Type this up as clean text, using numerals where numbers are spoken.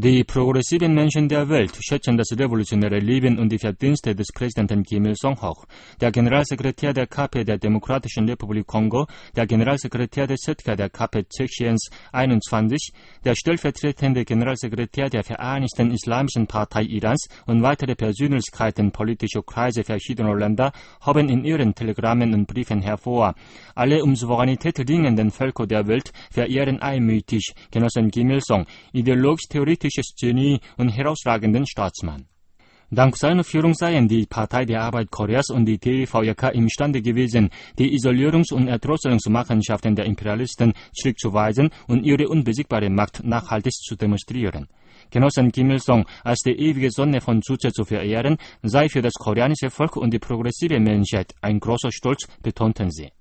Die progressiven Menschen der Welt schätzen das revolutionäre Leben und die Verdienste des Präsidenten Kim Il-sung hoch. Der Generalsekretär der KP der Demokratischen Republik Kongo, der Generalsekretär des ZK der KP Tschechiens 21, der stellvertretende Generalsekretär der Vereinigten Islamischen Partei Irans und weitere Persönlichkeiten politischer Kreise verschiedener Länder haben in ihren Telegrammen und Briefen hervor: Alle um Souveränität ringenden Völker der Welt verehren einmütig Genossen Kim Il-sung, ideologisch-theoretisches Genie und herausragenden Staatsmann. Dank seiner Führung seien die Partei der Arbeit Koreas und die TVJK imstande gewesen, die Isolierungs- und Erdrosselungsmachenschaften der Imperialisten zurückzuweisen und ihre unbesiegbare Macht nachhaltig zu demonstrieren. Genossen Kim Il-sung als die ewige Sonne von Juche zu verehren, sei für das koreanische Volk und die progressive Menschheit ein großer Stolz, betonten sie.